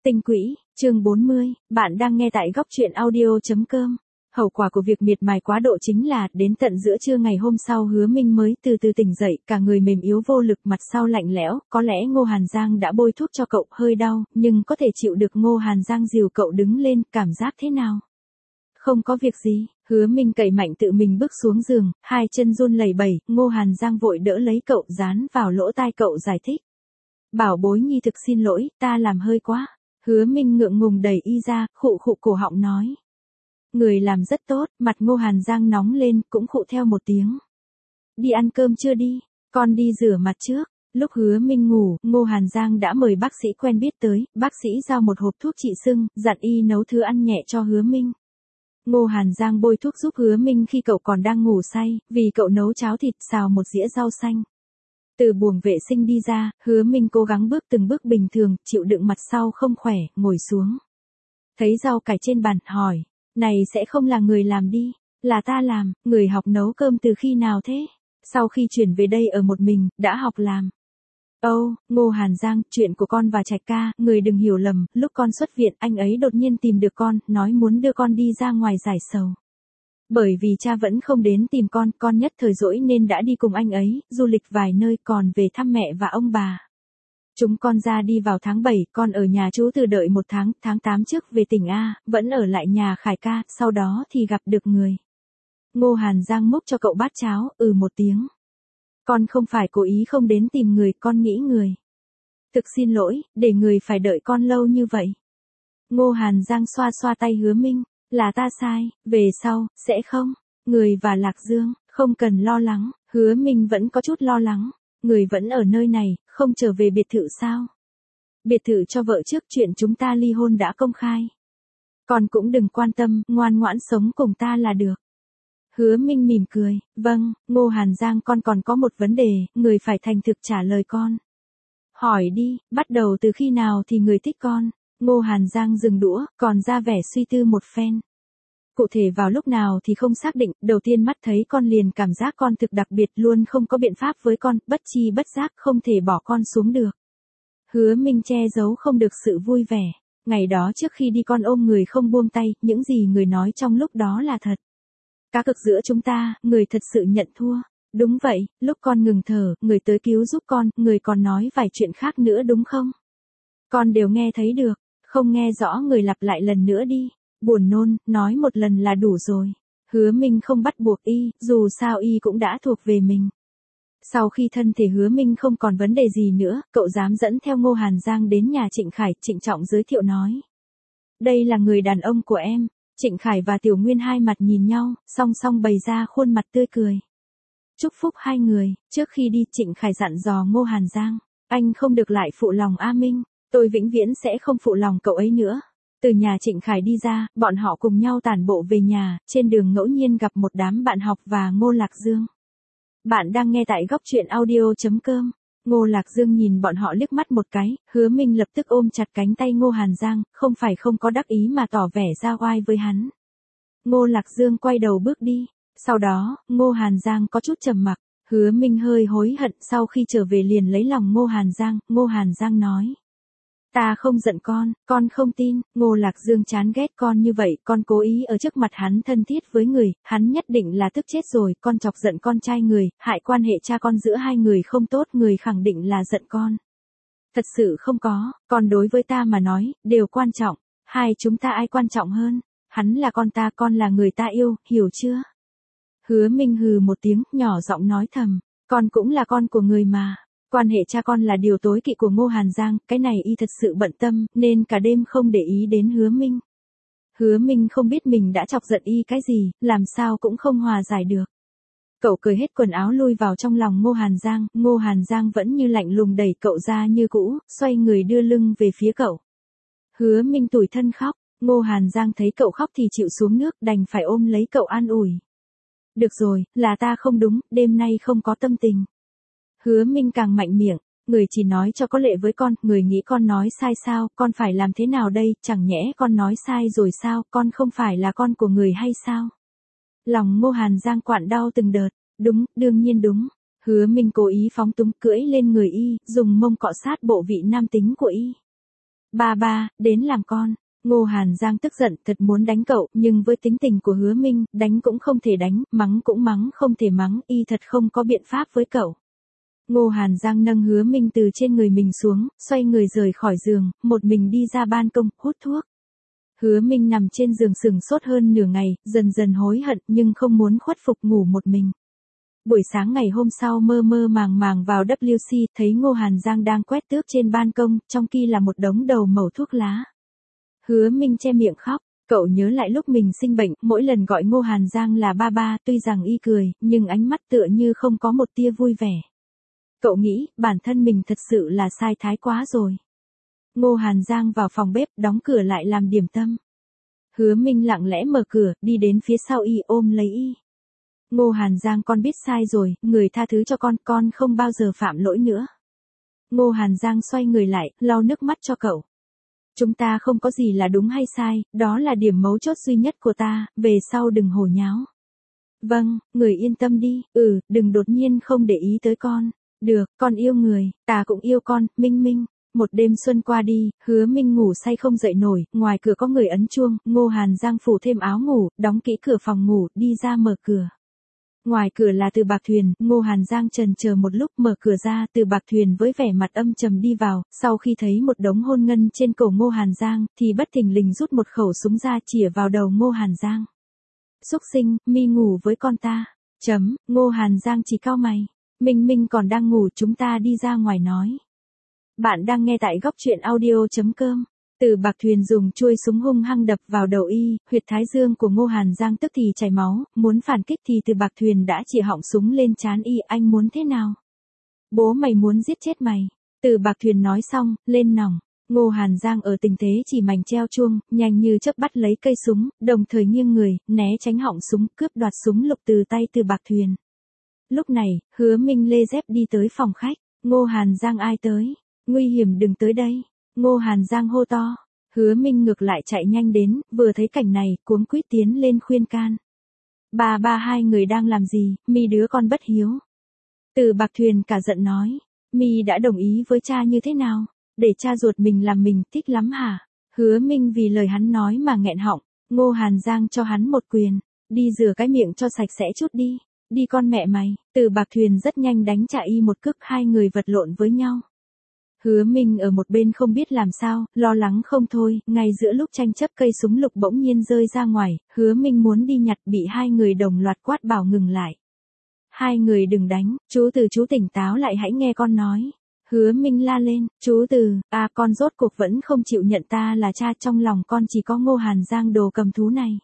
Tinh quỹ, chương 40, bạn đang nghe tại góc truyện audio.com. Hậu quả của việc miệt mài quá độ chính là, đến tận giữa trưa ngày hôm sau Hứa Minh mới từ từ tỉnh dậy, cả người mềm yếu vô lực, mặt sau lạnh lẽo, có lẽ Ngô Hàn Giang đã bôi thuốc cho cậu, hơi đau, nhưng có thể chịu được. Ngô Hàn Giang dìu cậu đứng lên, cảm giác thế nào? Không có việc gì, Hứa Minh cậy mạnh tự mình bước xuống giường, hai chân run lẩy bẩy, Ngô Hàn Giang vội đỡ lấy cậu, dán vào lỗ tai cậu giải thích. Bảo bối nhi thực xin lỗi, ta làm hơi quá. Hứa Minh ngượng ngùng đẩy y ra, khụ khụ cổ họng nói. Người làm rất tốt, mặt Ngô Hàn Giang nóng lên, cũng khụ theo một tiếng. Đi ăn cơm chưa đi, con đi rửa mặt trước. Lúc Hứa Minh ngủ, Ngô Hàn Giang đã mời bác sĩ quen biết tới, bác sĩ giao một hộp thuốc trị sưng, dặn y nấu thứ ăn nhẹ cho Hứa Minh. Ngô Hàn Giang bôi thuốc giúp Hứa Minh khi cậu còn đang ngủ say, vì cậu nấu cháo thịt xào một dĩa rau xanh. Từ buồng vệ sinh đi ra, Hứa Minh cố gắng bước từng bước bình thường, chịu đựng mặt sau không khỏe, ngồi xuống. Thấy rau cải trên bàn, hỏi, này sẽ không là người làm đi, là ta làm, người học nấu cơm từ khi nào thế? Sau khi chuyển về đây ở một mình, đã học làm. Ngô Hàn Giang, chuyện của con và Trạch ca, người đừng hiểu lầm, lúc con xuất viện, anh ấy đột nhiên tìm được con, nói muốn đưa con đi ra ngoài giải sầu. Bởi vì cha vẫn không đến tìm con nhất thời rỗi nên đã đi cùng anh ấy, du lịch vài nơi, còn về thăm mẹ và ông bà. Chúng con ra đi vào tháng 7, con ở nhà chú từ đợi một tháng, tháng 8 trước về tỉnh A, vẫn ở lại nhà Khải ca, sau đó thì gặp được người. Ngô Hàn Giang múc cho cậu bát cháo, một tiếng. Con không phải cố ý không đến tìm người, con nghĩ người. Thực xin lỗi, để người phải đợi con lâu như vậy. Ngô Hàn Giang xoa xoa tay Hứa Minh. Là ta sai, về sau, sẽ không. Người và Lạc Dương, không cần lo lắng. Hứa Minh vẫn có chút lo lắng. Người vẫn ở nơi này, không trở về biệt thự sao? Biệt thự cho vợ trước, chuyện chúng ta ly hôn đã công khai. Con cũng đừng quan tâm, ngoan ngoãn sống cùng ta là được. Hứa Minh mỉm cười, vâng, Ngô Hàn Giang, con còn có một vấn đề, người phải thành thực trả lời con. Hỏi đi, bắt đầu từ khi nào thì người thích con? Ngô Hàn Giang dừng đũa, còn ra vẻ suy tư một phen. Cụ thể vào lúc nào thì không xác định, đầu tiên mắt thấy con liền cảm giác con thực đặc biệt, luôn không có biện pháp với con, bất chi bất giác không thể bỏ con xuống được. Hứa Minh che giấu không được sự vui vẻ. Ngày đó trước khi đi con ôm người không buông tay, những gì người nói trong lúc đó là thật. Cá cược giữa chúng ta, người thật sự nhận thua. Đúng vậy, lúc con ngừng thở, người tới cứu giúp con, người còn nói vài chuyện khác nữa đúng không? Con đều nghe thấy được, không nghe rõ người lặp lại lần nữa đi. Buồn nôn, nói một lần là đủ rồi. Hứa Minh không bắt buộc y, dù sao y cũng đã thuộc về mình. Sau khi thân thể Hứa Minh không còn vấn đề gì nữa, cậu dám dẫn theo Ngô Hàn Giang đến nhà Trịnh Khải, trịnh trọng giới thiệu nói. Đây là người đàn ông của em. Trịnh Khải và Tiểu Nguyên hai mặt nhìn nhau, song song bày ra khuôn mặt tươi cười. Chúc phúc hai người, trước khi đi Trịnh Khải dặn dò Ngô Hàn Giang. Anh không được lại phụ lòng A Minh, tôi vĩnh viễn sẽ không phụ lòng cậu ấy nữa. Từ nhà Trịnh Khải đi ra, bọn họ cùng nhau tản bộ về nhà, trên đường ngẫu nhiên gặp một đám bạn học và Ngô Lạc Dương. Bạn đang nghe tại góc truyện audio.com. Ngô Lạc Dương nhìn bọn họ liếc mắt một cái, Hứa Minh lập tức ôm chặt cánh tay Ngô Hàn Giang, không phải không có đắc ý mà tỏ vẻ ra oai với hắn. Ngô Lạc Dương quay đầu bước đi, sau đó, Ngô Hàn Giang có chút trầm mặc, Hứa Minh hơi hối hận, sau khi trở về liền lấy lòng Ngô Hàn Giang nói. Ta không giận con không tin, Ngô Lạc Dương chán ghét con như vậy, con cố ý ở trước mặt hắn thân thiết với người, hắn nhất định là tức chết rồi, con chọc giận con trai người, hại quan hệ cha con giữa hai người không tốt, người khẳng định là giận con. Thật sự không có, con đối với ta mà nói, đều quan trọng, hai chúng ta ai quan trọng hơn, hắn là con ta, con là người ta yêu, hiểu chưa? Hứa Minh hừ một tiếng, nhỏ giọng nói thầm, con cũng là con của người mà. Quan hệ cha con là điều tối kỵ của Ngô Hàn Giang, cái này y thật sự bận tâm, nên cả đêm không để ý đến Hứa Minh. Hứa Minh không biết mình đã chọc giận y cái gì, làm sao cũng không hòa giải được. Cậu cởi hết quần áo lui vào trong lòng Ngô Hàn Giang vẫn như lạnh lùng đẩy cậu ra như cũ, xoay người đưa lưng về phía cậu. Hứa Minh tủi thân khóc, Ngô Hàn Giang thấy cậu khóc thì chịu xuống nước, đành phải ôm lấy cậu an ủi. Được rồi, là ta không đúng, đêm nay không có tâm tình. Hứa Minh càng mạnh miệng, người chỉ nói cho có lệ với con, người nghĩ con nói sai sao, con phải làm thế nào đây, chẳng nhẽ con nói sai rồi sao, con không phải là con của người hay sao? Lòng Ngô Hàn Giang quặn đau từng đợt, đúng, đương nhiên đúng. Hứa Minh cố ý phóng túng cưỡi lên người y, dùng mông cọ sát bộ vị nam tính của y. Ba ba, đến làm con. Ngô Hàn Giang tức giận thật muốn đánh cậu, nhưng với tính tình của Hứa Minh, đánh cũng không thể đánh, mắng cũng mắng không thể mắng, y thật không có biện pháp với cậu. Ngô Hàn Giang nâng Hứa Minh từ trên người mình xuống, xoay người rời khỏi giường, một mình đi ra ban công, hút thuốc. Hứa Minh nằm trên giường sừng sốt hơn nửa ngày, dần dần hối hận nhưng không muốn khuất phục ngủ một mình. Buổi sáng ngày hôm sau mơ mơ màng màng vào WC, thấy Ngô Hàn Giang đang quét tước trên ban công, trong kia là một đống đầu mẩu thuốc lá. Hứa Minh che miệng khóc, cậu nhớ lại lúc mình sinh bệnh, mỗi lần gọi Ngô Hàn Giang là ba ba, tuy rằng y cười, nhưng ánh mắt tựa như không có một tia vui vẻ. Cậu nghĩ, bản thân mình thật sự là sai thái quá rồi. Ngô Hàn Giang vào phòng bếp, đóng cửa lại làm điểm tâm. Hứa Minh lặng lẽ mở cửa, đi đến phía sau y ôm lấy y. Ngô Hàn Giang, con biết sai rồi, người tha thứ cho con không bao giờ phạm lỗi nữa. Ngô Hàn Giang xoay người lại, lau nước mắt cho cậu. Chúng ta không có gì là đúng hay sai, đó là điểm mấu chốt duy nhất của ta, về sau đừng hồ nháo. Vâng, người yên tâm đi, đừng đột nhiên không để ý tới con. Được, con yêu người, ta cũng yêu con, Minh Minh. Một đêm xuân qua đi, Hứa Minh ngủ say không dậy nổi, ngoài cửa có người ấn chuông, Ngô Hàn Giang phủ thêm áo ngủ, đóng kỹ cửa phòng ngủ, đi ra mở cửa. Ngoài cửa là Từ Bạc Thuyền, Ngô Hàn Giang chần chờ một lúc mở cửa ra, Từ Bạc Thuyền với vẻ mặt âm trầm đi vào, sau khi thấy một đống hôn ngân trên cổ Ngô Hàn Giang, thì bất thình lình rút một khẩu súng ra chĩa vào đầu Ngô Hàn Giang. Xúc sinh, mi ngủ với con ta. Ngô Hàn Giang chỉ cau mày. Minh Minh còn đang ngủ, chúng ta đi ra ngoài nói. Bạn đang nghe tại góc truyện audio.com. Từ Bạc Thuyền dùng chuôi súng hung hăng đập vào đầu y, huyệt thái dương của Ngô Hàn Giang tức thì chảy máu, muốn phản kích thì Từ Bạc Thuyền đã chỉ họng súng lên trán y, anh muốn thế nào? Bố mày muốn giết chết mày. Từ Bạc Thuyền nói xong, lên nòng. Ngô Hàn Giang ở tình thế chỉ mảnh treo chuông, nhanh như chớp bắt lấy cây súng, đồng thời nghiêng người, né tránh họng súng, cướp đoạt súng lục từ tay Từ Bạc Thuyền. Lúc này, Hứa Minh lê dép đi tới phòng khách. Ngô Hàn Giang, ai tới? Nguy hiểm, đừng tới đây. Ngô Hàn Giang hô to. Hứa Minh ngược lại chạy nhanh đến, vừa thấy cảnh này, cuống quýt tiến lên khuyên can. Ba hai người đang làm gì, mi đứa con bất hiếu. Từ Bạc Thuyền cả giận nói. Mi đã đồng ý với cha như thế nào? Để cha ruột mình làm mình thích lắm hả? Hứa Minh vì lời hắn nói mà nghẹn họng. Ngô Hàn Giang cho hắn một quyền. Đi rửa cái miệng cho sạch sẽ chút đi. Đi con mẹ mày. Từ Bạc Thuyền rất nhanh đánh trả y một cước, hai người vật lộn với nhau. Hứa Minh ở một bên không biết làm sao, lo lắng không thôi, ngay giữa lúc tranh chấp cây súng lục bỗng nhiên rơi ra ngoài, Hứa Minh muốn đi nhặt bị hai người đồng loạt quát bảo ngừng lại. Hai người đừng đánh, chú tỉnh táo lại, hãy nghe con nói. Hứa Minh la lên, chú Từ, con rốt cuộc vẫn không chịu nhận ta là cha, trong lòng con chỉ có Ngô Hàn Giang đồ cầm thú này.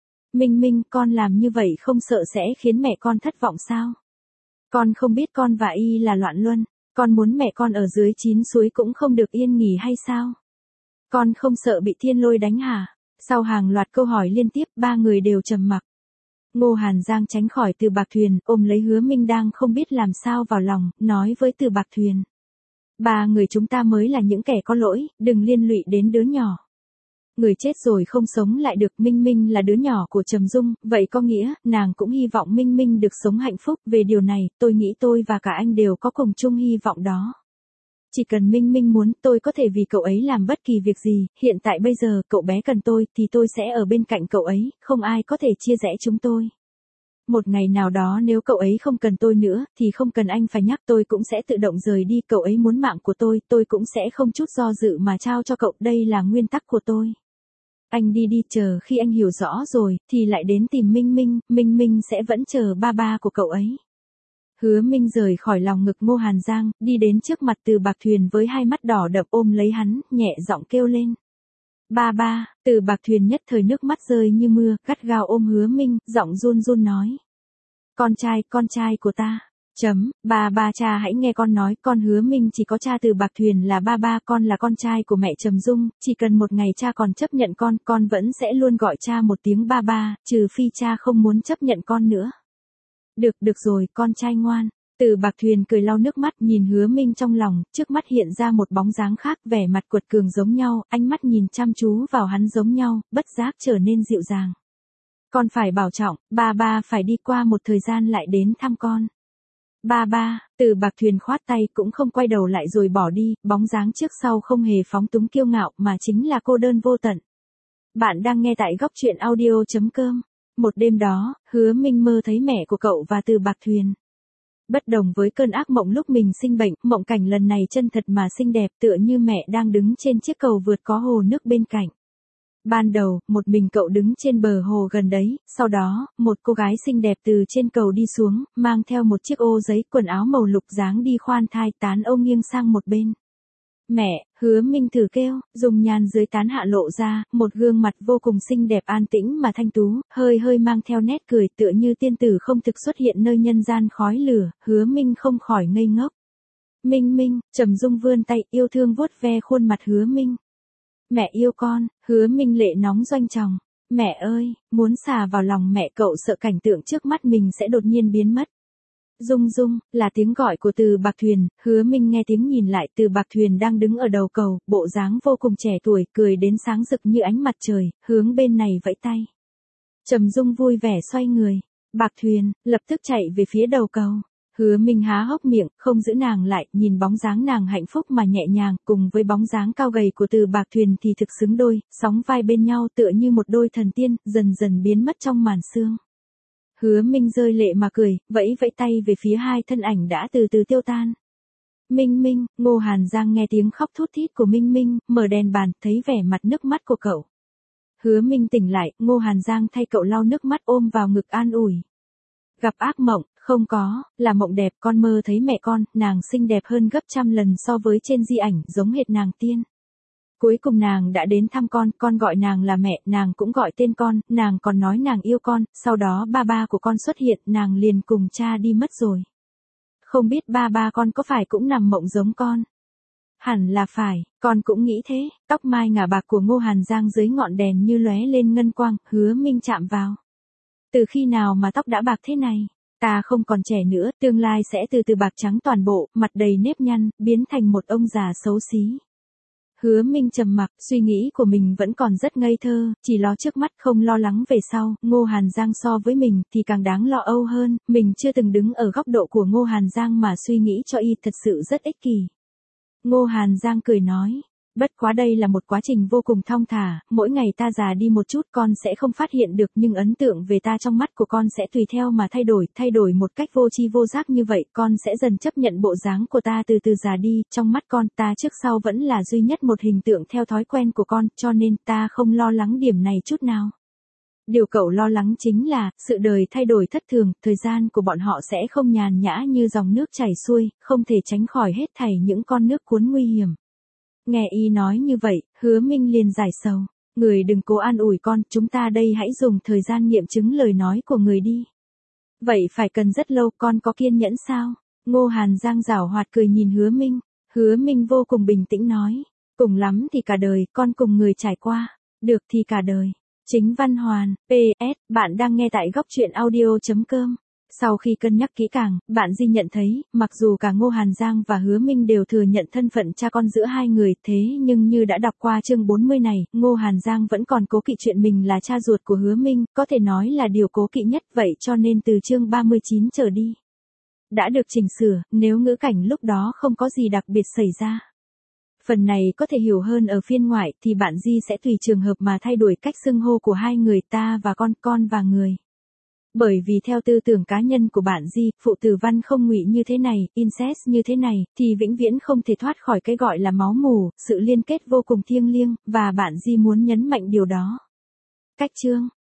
Minh, con làm như vậy không sợ sẽ khiến mẹ con thất vọng sao? Con không biết con và y là loạn luân. Con muốn mẹ con ở dưới 9 suối cũng không được yên nghỉ hay sao? Con không sợ bị thiên lôi đánh hả? Sau hàng loạt câu hỏi liên tiếp, ba người đều trầm mặc. Ngô Hàn Giang tránh khỏi Từ Bạc Thuyền, ôm lấy Hứa Minh đang không biết làm sao vào lòng, nói với Từ Bạc Thuyền. Ba người chúng ta mới là những kẻ có lỗi, đừng liên lụy đến đứa nhỏ. Người chết rồi không sống lại được, Minh Minh là đứa nhỏ của Trầm Dung, vậy có nghĩa, nàng cũng hy vọng Minh Minh được sống hạnh phúc, về điều này, tôi nghĩ tôi và cả anh đều có cùng chung hy vọng đó. Chỉ cần Minh Minh muốn, tôi có thể vì cậu ấy làm bất kỳ việc gì, hiện tại bây giờ, cậu bé cần tôi, thì tôi sẽ ở bên cạnh cậu ấy, không ai có thể chia rẽ chúng tôi. Một ngày nào đó nếu cậu ấy không cần tôi nữa, thì không cần anh phải nhắc, tôi cũng sẽ tự động rời đi, cậu ấy muốn mạng của tôi cũng sẽ không chút do dự mà trao cho cậu, đây là nguyên tắc của tôi. Anh đi đi, chờ khi anh hiểu rõ rồi, thì lại đến tìm Minh Minh sẽ vẫn chờ ba của cậu ấy. Hứa Minh rời khỏi lòng ngực Ngô Hàn Giang, đi đến trước mặt Từ Bạc Thuyền với hai mắt đỏ đậm, ôm lấy hắn, nhẹ giọng kêu lên. Ba, Từ Bạc Thuyền nhất thời nước mắt rơi như mưa, gắt gao ôm Hứa Minh, giọng run run nói. Con trai của ta. Ba cha hãy nghe con nói, con Hứa Minh chỉ có cha Từ Bạc Thuyền là ba, con là con trai của mẹ Trầm Dung, chỉ cần một ngày cha còn chấp nhận con vẫn sẽ luôn gọi cha một tiếng ba, trừ phi cha không muốn chấp nhận con nữa. Được rồi, con trai ngoan. Từ Bạc Thuyền cười lau nước mắt, nhìn Hứa Minh trong lòng, trước mắt hiện ra một bóng dáng khác, vẻ mặt quật cường giống nhau, ánh mắt nhìn chăm chú vào hắn giống nhau, bất giác trở nên dịu dàng. Con phải bảo trọng, ba phải đi, qua một thời gian lại đến thăm con. Ba ba, Từ Bạc Thuyền khoát tay cũng không quay đầu lại rồi bỏ đi, bóng dáng trước sau không hề phóng túng kiêu ngạo mà chính là cô đơn vô tận. Bạn đang nghe tại góc truyện audio.com. Một đêm đó, Hứa Minh mơ thấy mẹ của cậu và Từ Bạc Thuyền. Bất đồng với cơn ác mộng lúc mình sinh bệnh, mộng cảnh lần này chân thật mà xinh đẹp, tựa như mẹ đang đứng trên chiếc cầu vượt có hồ nước bên cạnh. Ban đầu, một mình cậu đứng trên bờ hồ gần đấy, sau đó, một cô gái xinh đẹp từ trên cầu đi xuống, mang theo một chiếc ô giấy, quần áo màu lục dáng đi khoan thai, tán ô nghiêng sang một bên. Mẹ, Hứa Minh thử kêu, dùng nhàn dưới tán hạ lộ ra, một gương mặt vô cùng xinh đẹp an tĩnh mà thanh tú, hơi hơi mang theo nét cười tựa như tiên tử không thực xuất hiện nơi nhân gian khói lửa, Hứa Minh không khỏi ngây ngốc. Minh Minh, Trầm Dung vươn tay yêu thương vuốt ve khuôn mặt Hứa Minh. Mẹ yêu con, Hứa Minh lệ nóng doanh tròng. Mẹ ơi, muốn xà vào lòng mẹ, cậu sợ cảnh tượng trước mắt mình sẽ đột nhiên biến mất. Dung Dung, là tiếng gọi của Từ Bạc Thuyền, Hứa Minh nghe tiếng nhìn lại, Từ Bạc Thuyền đang đứng ở đầu cầu, bộ dáng vô cùng trẻ tuổi, cười đến sáng rực như ánh mặt trời, hướng bên này vẫy tay. Trầm Dung vui vẻ xoay người. Bạc Thuyền, lập tức chạy về phía đầu cầu. Hứa Minh há hốc miệng, không giữ nàng lại, nhìn bóng dáng nàng hạnh phúc mà nhẹ nhàng, cùng với bóng dáng cao gầy của Từ Bạc Thuyền thì thực xứng đôi, sóng vai bên nhau tựa như một đôi thần tiên, dần dần biến mất trong màn sương. Hứa Minh rơi lệ mà cười, vẫy vẫy tay về phía hai thân ảnh đã từ từ tiêu tan. Minh Minh, Ngô Hàn Giang nghe tiếng khóc thút thít của Minh Minh, mở đèn bàn, thấy vẻ mặt nước mắt của cậu. Hứa Minh tỉnh lại, Ngô Hàn Giang thay cậu lau nước mắt ôm vào ngực an ủi. Gặp ác mộng, không có, là mộng đẹp, con mơ thấy mẹ con, nàng xinh đẹp hơn gấp trăm lần so với trên di ảnh, giống hệt nàng tiên. Cuối cùng nàng đã đến thăm con gọi nàng là mẹ, nàng cũng gọi tên con, nàng còn nói nàng yêu con, sau đó ba ba của con xuất hiện, nàng liền cùng cha đi mất rồi. Không biết ba ba con có phải cũng nằm mộng giống con? Hẳn là phải, con cũng nghĩ thế, tóc mai ngả bạc của Ngô Hàn Giang dưới ngọn đèn như lóe lên ngân quang, Hứa Minh chạm vào. Từ khi nào mà tóc đã bạc thế này? Ta không còn trẻ nữa, tương lai sẽ từ từ bạc trắng toàn bộ, mặt đầy nếp nhăn, biến thành một ông già xấu xí. Hứa Minh trầm mặc, suy nghĩ của mình vẫn còn rất ngây thơ, chỉ lo trước mắt không lo lắng về sau, Ngô Hàn Giang so với mình thì càng đáng lo âu hơn, mình chưa từng đứng ở góc độ của Ngô Hàn Giang mà suy nghĩ cho y, thật sự rất ích kỷ. Ngô Hàn Giang cười nói, bất quá đây là một quá trình vô cùng thong thả, mỗi ngày ta già đi một chút con sẽ không phát hiện được nhưng ấn tượng về ta trong mắt của con sẽ tùy theo mà thay đổi một cách vô tri vô giác như vậy, con sẽ dần chấp nhận bộ dáng của ta từ từ già đi, trong mắt con ta trước sau vẫn là duy nhất một hình tượng theo thói quen của con, cho nên ta không lo lắng điểm này chút nào. Điều cậu lo lắng chính là, sự đời thay đổi thất thường, thời gian của bọn họ sẽ không nhàn nhã như dòng nước chảy xuôi, không thể tránh khỏi hết thảy những con nước cuốn nguy hiểm. Nghe y nói như vậy, Hứa Minh liền giải sầu. Người đừng cố an ủi con, chúng ta đây hãy dùng thời gian nghiệm chứng lời nói của người đi. Vậy phải cần rất lâu, con có kiên nhẫn sao? Ngô Hàn Giang giảo hoạt cười nhìn Hứa Minh. Hứa Minh vô cùng bình tĩnh nói. Cùng lắm thì cả đời, con cùng người trải qua. Được thì cả đời. Chính Văn Hoàn, PS, bạn đang nghe tại góc truyện audio.com. Sau khi cân nhắc kỹ càng, bạn Di nhận thấy, mặc dù cả Ngô Hàn Giang và Hứa Minh đều thừa nhận thân phận cha con giữa hai người, thế nhưng như đã đọc qua chương 40 này, Ngô Hàn Giang vẫn còn cố kỵ chuyện mình là cha ruột của Hứa Minh, có thể nói là điều cố kỵ nhất, vậy cho nên từ chương 39 trở đi. Đã được chỉnh sửa, nếu ngữ cảnh lúc đó không có gì đặc biệt xảy ra. Phần này có thể hiểu hơn ở phiên ngoại thì bạn Di sẽ tùy trường hợp mà thay đổi cách xưng hô của hai người, ta và con và người. Bởi vì theo tư tưởng cá nhân của bạn Di, phụ tử văn không ngụy như thế này, incest như thế này, thì vĩnh viễn không thể thoát khỏi cái gọi là máu mủ, sự liên kết vô cùng thiêng liêng, và bạn Di muốn nhấn mạnh điều đó. Cách chương